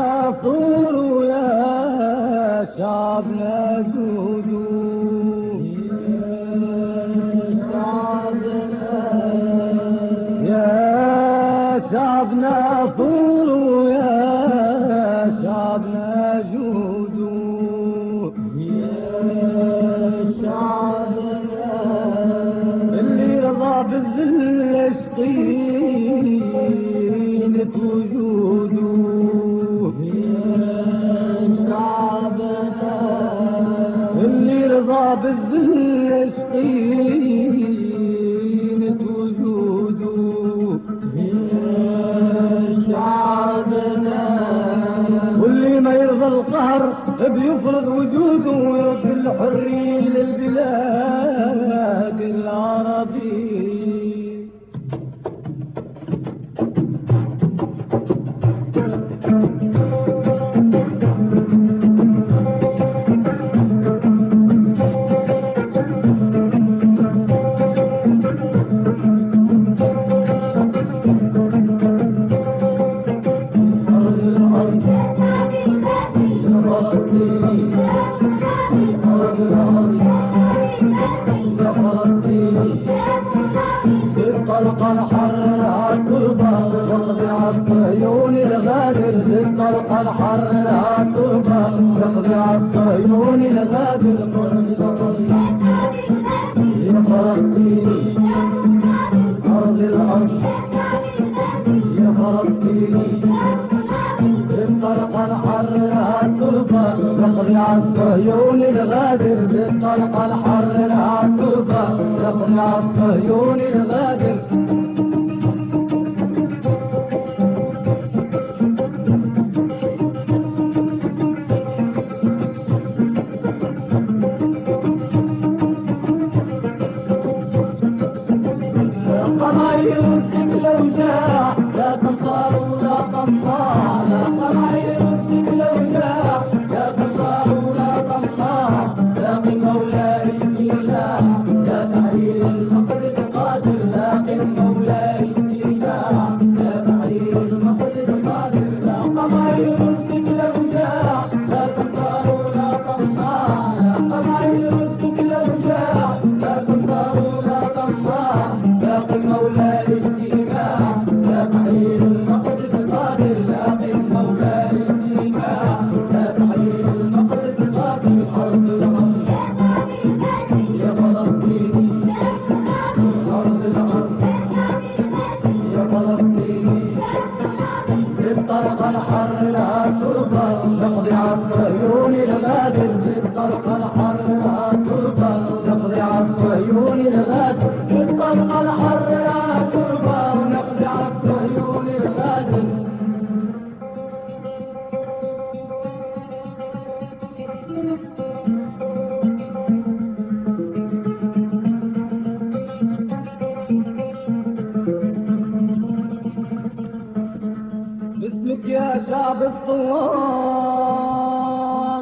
شعبنا طول ويا شعبنا جود، يا شعبنا طول ويا شعبنا جود، اللي رضى بالذل اشطينة وجوده، اللي رضى بالذل اشطينة وجوده، واللي ما يرضى القهر بيفرض وجوده ويرد الحرية للبلاد العربية. الطلق الحر عالتربة يقضي عالصهيون الغادر، الطلق الحر عالتربة يقضي عالصهيون الغادر. يا فلسطيني أرض الأرض، يا فلسطيني الطلق الحر عالتربة يقضي عالصهيون الغادر، الطلق الحر عالتربة يقضي عالصهيون الغادر. قمايل السجل وجاع لا تنصار ولا تنصار، لا قمايل السجل وجاع لا تنصار ولا تنصار، لاقي مولاي الإله يا تحرير المقدس قادر، لاقي مولاي الإله يا تحرير المقدس قادر. لا قمايل السجل وجاع لا تنصار ولا تنصار، لا قمايل السجل وجاع لا تنصار ولا تنصار، لاقي مولاي الإله يا تحرير المقدس قادر، لاقي مولاي الإله يا تحرير المقدس قادر. أرض الأرض يا فلسطيني، أرض الأرض يا فلسطيني الطلق الحر عالتربة يقضي عالصهيون الغادر، الطلق الحر عالتربة يقضي عالصهيون الغادر، الطلق الحر عالتربة يقضي عالصهيون الغادر. باسمك يا شعب الثوار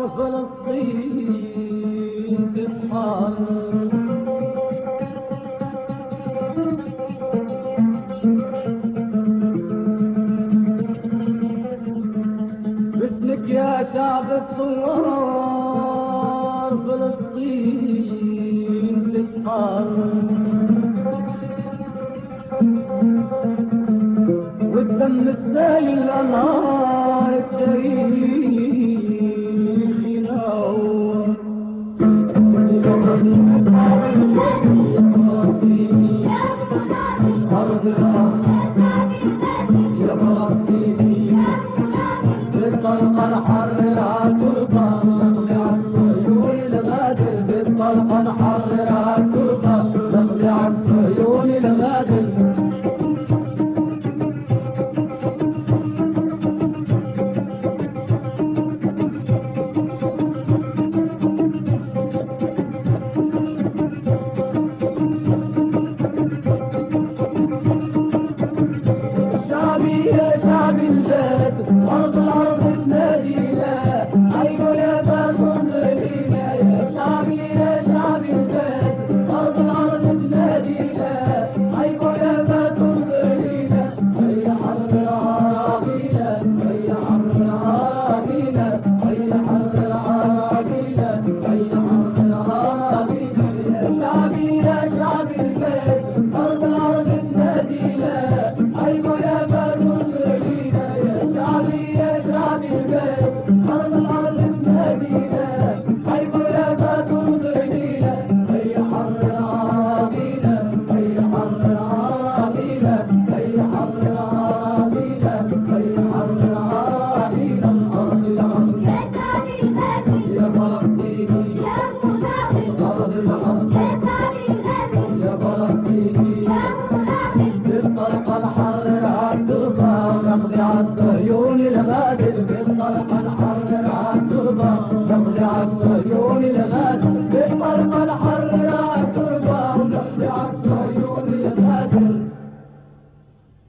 فلسطين تسحر، باسمك يا شعب الثوار فلسطين تسحر، والدم السايل الانهار التاريخ ينور. أرض الأرض يا فلسطيني بالطلق الحر عالتربة يقضي عالصهيون الغادر، بالطلق الحر عالتربة يقضي عالصهيون الغادر. شعبي يا شعبي البلد أرض الأرض تنادي لا نمضي عالصهيون الغادر بالطلقة نحرر عالتربة نمضي عالصهيون الغادر